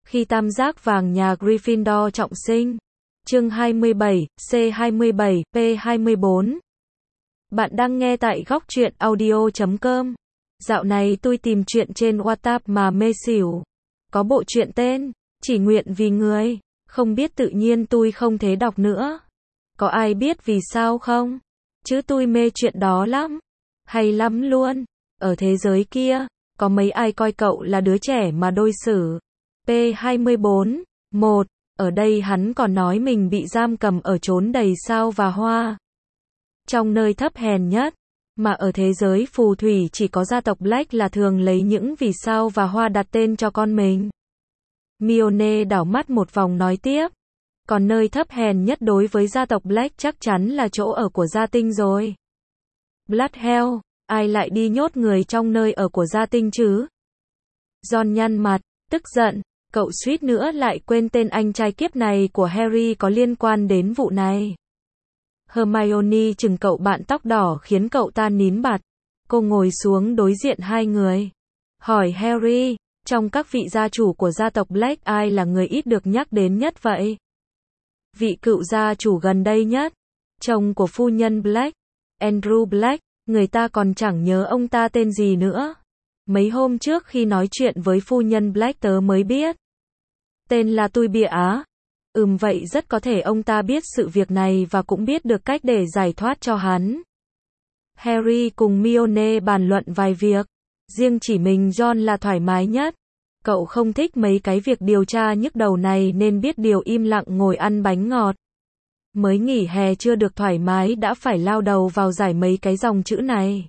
Khi tam giác vàng nhà Gryffindor trọng sinh. Chương 27, C27, P24. Bạn đang nghe tại góc truyện audio.com. Dạo này tôi tìm truyện trên Wattpad mà mê xỉu. Có bộ truyện tên Chỉ nguyện vì người, không biết tự nhiên tôi không thể đọc nữa. Có ai biết vì sao không? Chứ tôi mê chuyện đó lắm. Hay lắm luôn. Ở thế giới kia, có mấy ai coi cậu là đứa trẻ mà đối xử. P24. 1. Ở đây hắn còn nói mình bị giam cầm ở chốn đầy sao và hoa. Trong nơi thấp hèn nhất, mà ở thế giới phù thủy chỉ có gia tộc Black là thường lấy những vì sao và hoa đặt tên cho con mình. Hermione đảo mắt một vòng nói tiếp. Còn nơi thấp hèn nhất đối với gia tộc Black chắc chắn là chỗ ở của gia tinh rồi. Bloodhell, ai lại đi nhốt người trong nơi ở của gia tinh chứ? Ron nhăn mặt, tức giận, cậu suýt nữa lại quên tên anh trai kiếp này của Harry có liên quan đến vụ này. Hermione chừng cậu bạn tóc đỏ khiến cậu ta nín bặt. Cô ngồi xuống đối diện hai người. Hỏi Harry, trong các vị gia chủ của gia tộc Black ai là người ít được nhắc đến nhất vậy? Vị cựu gia chủ gần đây nhất, chồng của phu nhân Black, Andrew Black, người ta còn chẳng nhớ ông ta tên gì nữa. Mấy hôm trước khi nói chuyện với phu nhân Black tớ mới biết. Tên là Tui Bịa á. Vậy rất có thể ông ta biết sự việc này và cũng biết được cách để giải thoát cho hắn. Harry cùng Hermione bàn luận vài việc. Riêng chỉ mình Ron là thoải mái nhất. Cậu không thích mấy cái việc điều tra nhức đầu này nên biết điều im lặng ngồi ăn bánh ngọt. Mới nghỉ hè chưa được thoải mái đã phải lao đầu vào giải mấy cái dòng chữ này.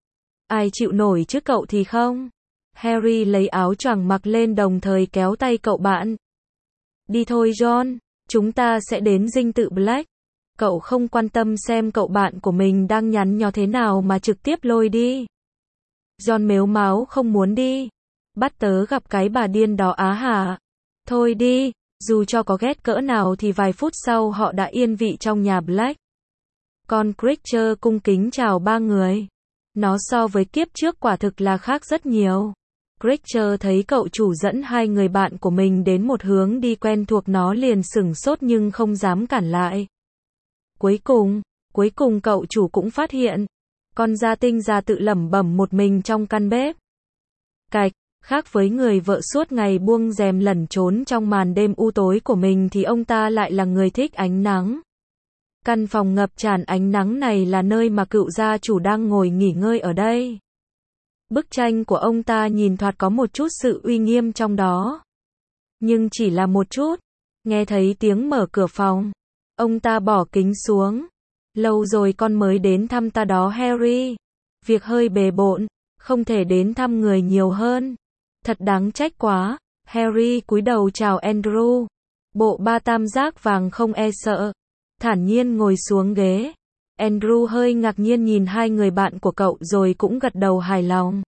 Ai chịu nổi chứ cậu thì không. Harry lấy áo choàng mặc lên đồng thời kéo tay cậu bạn. Đi thôi Ron, chúng ta sẽ đến dinh thự Black. Cậu không quan tâm xem cậu bạn của mình đang nhắn nhó thế nào mà trực tiếp lôi đi. Ron mếu máo không muốn đi. Bắt tớ gặp cái bà điên đó á hả? Thôi đi, dù cho có ghét cỡ nào thì vài phút sau họ đã yên vị trong nhà Black. Con Creature cung kính chào ba người. Nó so với kiếp trước quả thực là khác rất nhiều. Creature thấy cậu chủ dẫn hai người bạn của mình đến một hướng đi quen thuộc nó liền sửng sốt nhưng không dám cản lại. Cuối cùng cậu chủ cũng phát hiện. Con gia tinh già tự lẩm bẩm một mình trong căn bếp. Cạch, khác với người vợ suốt ngày buông rèm lẩn trốn trong màn đêm u tối của mình thì ông ta lại là người thích ánh nắng. Căn phòng ngập tràn ánh nắng này là nơi mà cựu gia chủ đang ngồi nghỉ ngơi ở đây. Bức tranh của ông ta nhìn thoạt có một chút sự uy nghiêm trong đó. Nhưng chỉ là một chút. Nghe thấy tiếng mở cửa phòng. Ông ta bỏ kính xuống. Lâu rồi con mới đến thăm ta đó Harry. Việc hơi bề bộn, không thể đến thăm người nhiều hơn. Thật đáng trách quá. Harry cúi đầu chào Andrew. Bộ ba tam giác vàng không e sợ. Thản nhiên ngồi xuống ghế. Andrew hơi ngạc nhiên nhìn hai người bạn của cậu rồi cũng gật đầu hài lòng.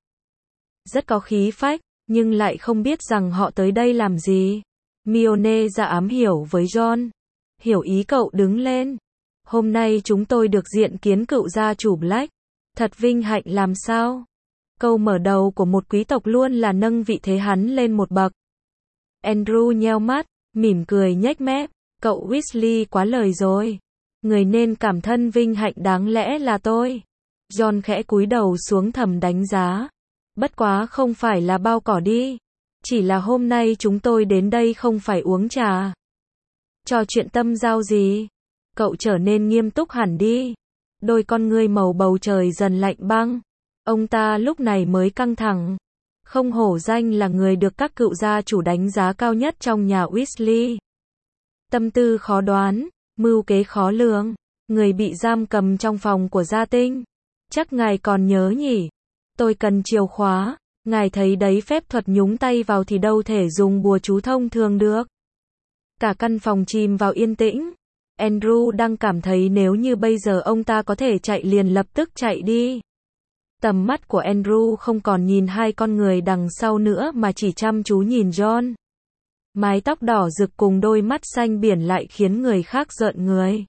Rất có khí phách, nhưng lại không biết rằng họ tới đây làm gì. Hermione ra ám hiểu với Ron. Hiểu ý cậu đứng lên. Hôm nay chúng tôi được diện kiến cựu gia chủ Black. Thật vinh hạnh làm sao? Câu mở đầu của một quý tộc luôn là nâng vị thế hắn lên một bậc. Andrew nheo mắt, mỉm cười nhếch mép. Cậu Weasley quá lời rồi. Người nên cảm thân vinh hạnh đáng lẽ là tôi. Ron khẽ cúi đầu xuống thầm đánh giá. Bất quá không phải là bao cỏ đi. Chỉ là hôm nay chúng tôi đến đây không phải uống trà. Trò chuyện tâm giao gì? Cậu trở nên nghiêm túc hẳn đi. Đôi con ngươi màu bầu trời dần lạnh băng. Ông ta lúc này mới căng thẳng. Không hổ danh là người được các cựu gia chủ đánh giá cao nhất trong nhà Weasley. Tâm tư khó đoán, mưu kế khó lường, người bị giam cầm trong phòng của gia tinh. Chắc ngài còn nhớ nhỉ? Tôi cần chìa khóa, ngài thấy đấy phép thuật nhúng tay vào thì đâu thể dùng bùa chú thông thường được. Cả căn phòng chìm vào yên tĩnh. Andrew đang cảm thấy nếu như bây giờ ông ta có thể chạy liền lập tức chạy đi. Tầm mắt của Andrew không còn nhìn hai con người đằng sau nữa mà chỉ chăm chú nhìn Ron. Mái tóc đỏ rực cùng đôi mắt xanh biển lại khiến người khác rợn người.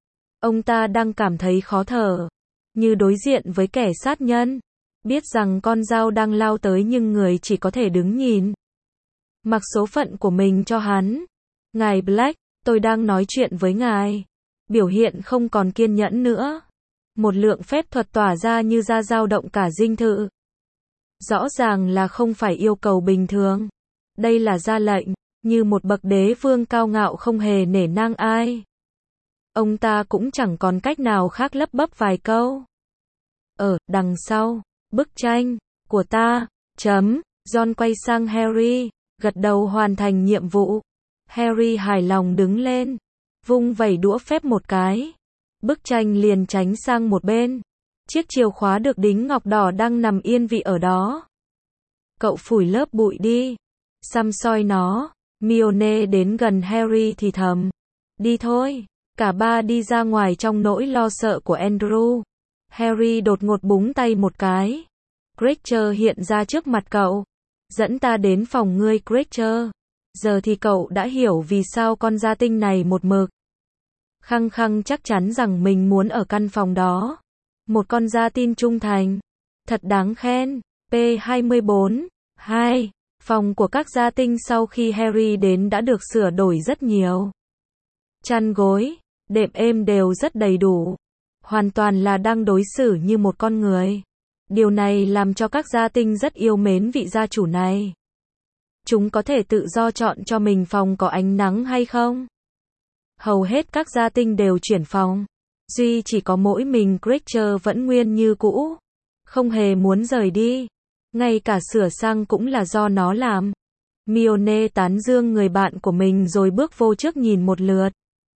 Ông ta đang cảm thấy khó thở, như đối diện với kẻ sát nhân. Biết rằng con dao đang lao tới nhưng người chỉ có thể đứng nhìn. mặc số phận của mình cho hắn. Ngài Black, tôi đang nói chuyện với ngài. Biểu hiện không còn kiên nhẫn nữa. Một lượng phép thuật tỏa ra như ra dao động cả dinh thự. Rõ ràng là không phải yêu cầu bình thường. Đây là ra lệnh, như một bậc đế vương cao ngạo không hề nể nang ai. Ông ta cũng chẳng còn cách nào khác lấp bấp vài câu. Ở đằng sau, bức tranh của ta, John quay sang Harry, gật đầu hoàn thành nhiệm vụ. Harry hài lòng đứng lên, vung vẩy đũa phép một cái. Bức tranh liền tránh sang một bên. Chiếc chìa khóa được đính ngọc đỏ đang nằm yên vị ở đó. Cậu phủi lớp bụi đi. Xăm soi nó. Hermione đến gần Harry thì thầm. Đi thôi. Cả ba đi ra ngoài trong nỗi lo sợ của Andrew. Harry đột ngột búng tay một cái. Creature hiện ra trước mặt cậu. Dẫn ta đến phòng ngươi Creature. Giờ thì cậu đã hiểu vì sao con gia tinh này một mực khăng khăng chắc chắn rằng mình muốn ở căn phòng đó. Một con gia tin trung thành. Thật đáng khen. P24. 2. Phòng của các gia tinh sau khi Harry đến đã được sửa đổi rất nhiều. Chăn gối, đệm êm đều rất đầy đủ. Hoàn toàn là đang đối xử như một con người. Điều này làm cho các gia tinh rất yêu mến vị gia chủ này. Chúng có thể tự do chọn cho mình phòng có ánh nắng hay không. Hầu hết các gia tinh đều chuyển phòng. Duy chỉ có mỗi mình Creature vẫn nguyên như cũ. Không hề muốn rời đi. Ngay cả sửa sang cũng là do nó làm. Hermione tán dương người bạn của mình rồi bước vô trước nhìn một lượt.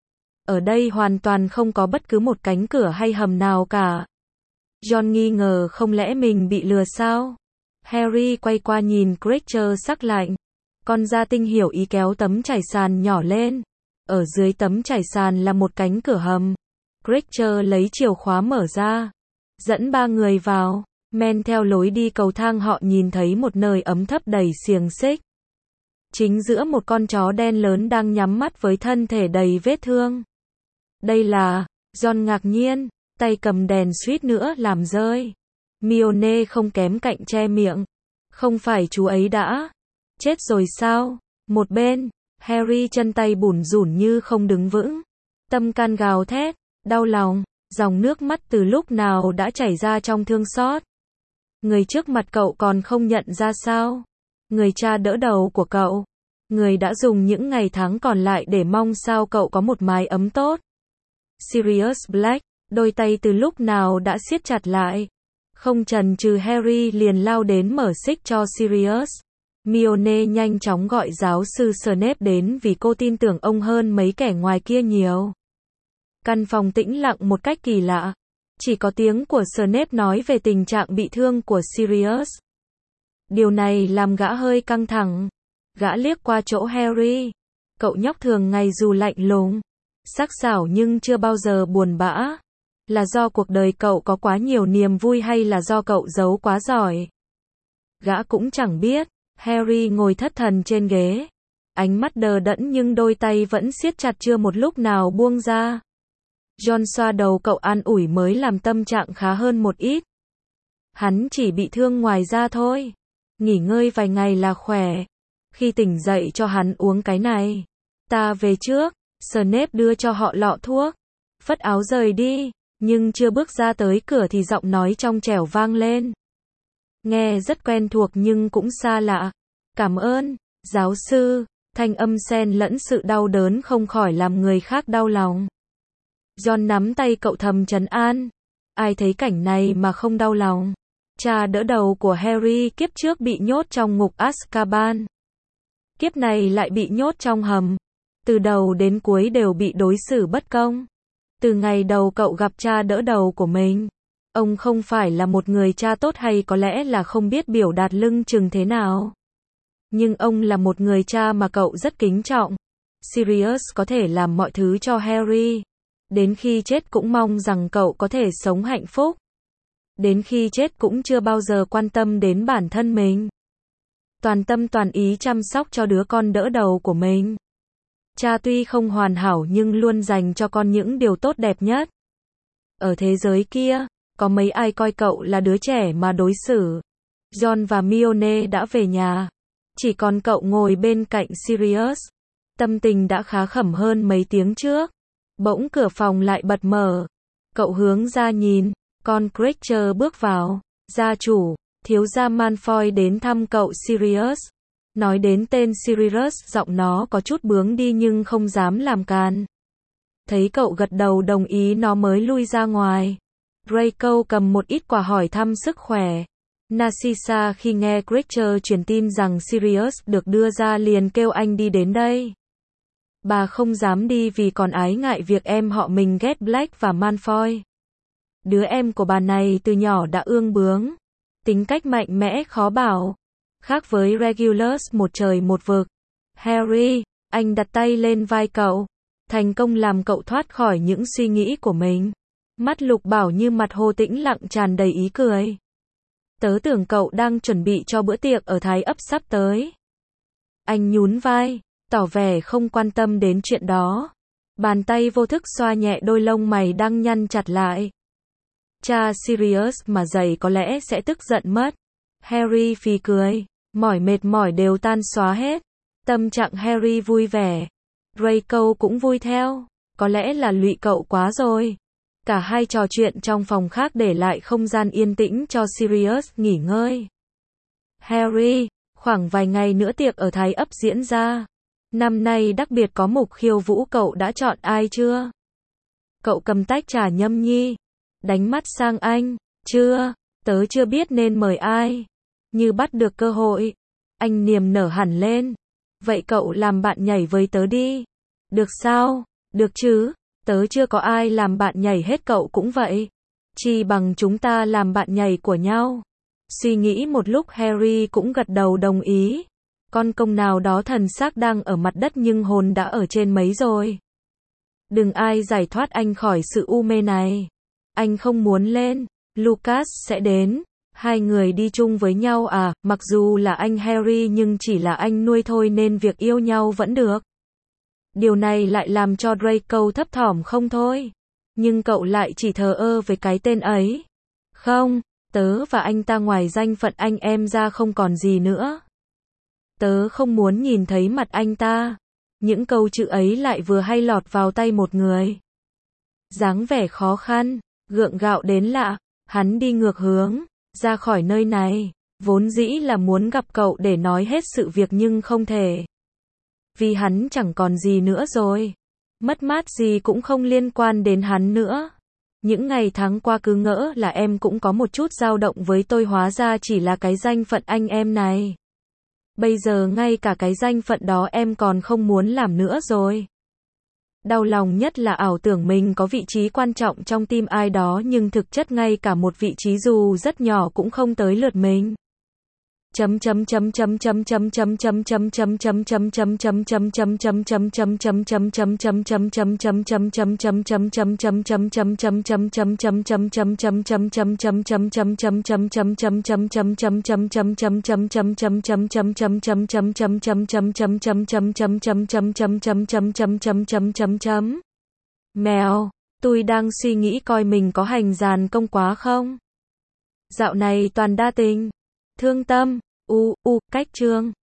Ở đây hoàn toàn không có bất cứ một cánh cửa hay hầm nào cả. John nghi ngờ không lẽ mình bị lừa sao? Harry quay qua nhìn Creature sắc lạnh. Con gia tinh hiểu ý kéo tấm trải sàn nhỏ lên. Ở dưới tấm trải sàn là một cánh cửa hầm. Creature lấy chìa khóa mở ra. Dẫn ba người vào. Men theo lối đi cầu thang họ nhìn thấy một nơi ấm thấp đầy xiềng xích. Chính giữa một con chó đen lớn đang nhắm mắt với thân thể đầy vết thương. Đây là... John ngạc nhiên, tay cầm đèn suýt nữa làm rơi. Hermione không kém cạnh che miệng. Không phải chú ấy đã chết rồi sao? Một bên, Harry chân tay bủn rủn như không đứng vững. Tâm can gào thét, đau lòng, dòng nước mắt từ lúc nào đã chảy ra trong thương xót. Người trước mặt cậu còn không nhận ra sao? Người cha đỡ đầu của cậu. Người đã dùng những ngày tháng còn lại để mong sao cậu có một mái ấm tốt. Sirius Black, đôi tay từ lúc nào đã siết chặt lại. Không chần chừ Harry liền lao đến mở xích cho Sirius. Hermione nhanh chóng gọi giáo sư Snape đến vì cô tin tưởng ông hơn mấy kẻ ngoài kia nhiều. Căn phòng tĩnh lặng một cách kỳ lạ. Chỉ có tiếng của Snape nói về tình trạng bị thương của Sirius. Điều này làm gã hơi căng thẳng. Gã liếc qua chỗ Harry. Cậu nhóc thường ngày dù lạnh lùng, sắc sảo nhưng chưa bao giờ buồn bã. Là do cuộc đời cậu có quá nhiều niềm vui hay là do cậu giấu quá giỏi? Gã cũng chẳng biết. Harry ngồi thất thần trên ghế. Ánh mắt đờ đẫn nhưng đôi tay vẫn siết chặt chưa một lúc nào buông ra. John xoa đầu cậu an ủi mới làm tâm trạng khá hơn một ít. Hắn chỉ bị thương ngoài da thôi. Nghỉ ngơi vài ngày là khỏe. Khi tỉnh dậy cho hắn uống cái này. Ta về trước. Snape đưa cho họ lọ thuốc. Phất áo rời đi. Nhưng chưa bước ra tới cửa thì giọng nói trong trẻo vang lên. Nghe rất quen thuộc nhưng cũng xa lạ. Cảm ơn, giáo sư. Thanh âm xen lẫn sự đau đớn không khỏi làm người khác đau lòng. John nắm tay cậu thầm trấn an. Ai thấy cảnh này mà không đau lòng. Cha đỡ đầu của Harry kiếp trước bị nhốt trong ngục Azkaban. Kiếp này lại bị nhốt trong hầm. Từ đầu đến cuối đều bị đối xử bất công. Từ ngày đầu cậu gặp cha đỡ đầu của mình. Ông không phải là một người cha tốt hay có lẽ là không biết biểu đạt lưng chừng thế nào. Nhưng ông là một người cha mà cậu rất kính trọng. Sirius có thể làm mọi thứ cho Harry. Đến khi chết cũng mong rằng cậu có thể sống hạnh phúc. Đến khi chết cũng chưa bao giờ quan tâm đến bản thân mình. Toàn tâm toàn ý chăm sóc cho đứa con đỡ đầu của mình. Cha tuy không hoàn hảo nhưng luôn dành cho con những điều tốt đẹp nhất. Ở thế giới kia, có mấy ai coi cậu là đứa trẻ mà đối xử. John và Hermione đã về nhà. Chỉ còn cậu ngồi bên cạnh Sirius. Tâm tình đã khá khẩm hơn mấy tiếng trước. Bỗng cửa phòng lại bật mở. Cậu hướng ra nhìn, con Creature bước vào. Gia chủ, thiếu gia Malfoy đến thăm cậu Sirius. Nói đến tên Sirius, giọng nó có chút bướng đi nhưng không dám làm càn. Thấy cậu gật đầu đồng ý nó mới lui ra ngoài. Draco cầm một ít quà hỏi thăm sức khỏe. Narcissa khi nghe Creature truyền tin rằng Sirius được đưa ra liền kêu anh đi đến đây. Bà không dám đi vì còn ái ngại việc em họ mình ghét Black và Malfoy. Đứa em của bà này từ nhỏ đã ương bướng. Tính cách mạnh mẽ khó bảo. Khác với Regulus một trời một vực. Harry, anh đặt tay lên vai cậu. Thành công làm cậu thoát khỏi những suy nghĩ của mình. Mắt Lục Bảo như mặt hồ tĩnh lặng tràn đầy ý cười. Tớ tưởng cậu đang chuẩn bị cho bữa tiệc ở Thái Ấp sắp tới. Anh nhún vai, tỏ vẻ không quan tâm đến chuyện đó. Bàn tay vô thức xoa nhẹ đôi lông mày đang nhăn chặt lại. Cha Sirius mà dậy có lẽ sẽ tức giận mất. Harry phì cười, mệt mỏi đều tan xóa hết. Tâm trạng Harry vui vẻ. Draco cũng vui theo. Có lẽ là lụy cậu quá rồi. Cả hai trò chuyện trong phòng khác để lại không gian yên tĩnh cho Sirius nghỉ ngơi. Harry, khoảng vài ngày nữa tiệc ở Thái Ấp diễn ra. Năm nay đặc biệt có mục khiêu vũ, cậu đã chọn ai chưa? Cậu cầm tách trà nhâm nhi. Đánh mắt sang anh. Chưa, tớ chưa biết nên mời ai. Như bắt được cơ hội. Anh niềm nở hẳn lên. Vậy cậu làm bạn nhảy với tớ đi. Được sao? Được chứ. Tớ chưa có ai làm bạn nhảy hết, cậu cũng vậy. Chi bằng chúng ta làm bạn nhảy của nhau. Suy nghĩ một lúc Harry cũng gật đầu đồng ý. Con công nào đó thần xác đang ở mặt đất nhưng hồn đã ở trên mấy rồi. Đừng ai giải thoát anh khỏi sự u mê này. Anh không muốn lên. Lucas sẽ đến. Hai người đi chung với nhau à, mặc dù là anh Harry nhưng chỉ là anh nuôi thôi nên việc yêu nhau vẫn được. Điều này lại làm cho Draco thấp thỏm không thôi. Nhưng cậu lại chỉ thờ ơ với cái tên ấy. Không, tớ và anh ta ngoài danh phận anh em ra không còn gì nữa. Tớ không muốn nhìn thấy mặt anh ta. Những câu chữ ấy lại vừa hay lọt vào tay một người. Dáng vẻ khó khăn, gượng gạo đến lạ, hắn đi ngược hướng, ra khỏi nơi này. Vốn dĩ là muốn gặp cậu để nói hết sự việc nhưng không thể. Vì hắn chẳng còn gì nữa rồi. Mất mát gì cũng không liên quan đến hắn nữa. Những ngày tháng qua cứ ngỡ là em cũng có một chút dao động với tôi, hóa ra chỉ là cái danh phận anh em này. Bây giờ ngay cả cái danh phận đó em còn không muốn làm nữa rồi. Đau lòng nhất là ảo tưởng mình có vị trí quan trọng trong tim ai đó nhưng thực chất ngay cả một vị trí dù rất nhỏ cũng không tới lượt mình. Mèo, tôi đang suy nghĩ coi mình có hành dàn công quá không? Dạo này toàn đa tình, thương tâm, cách chương.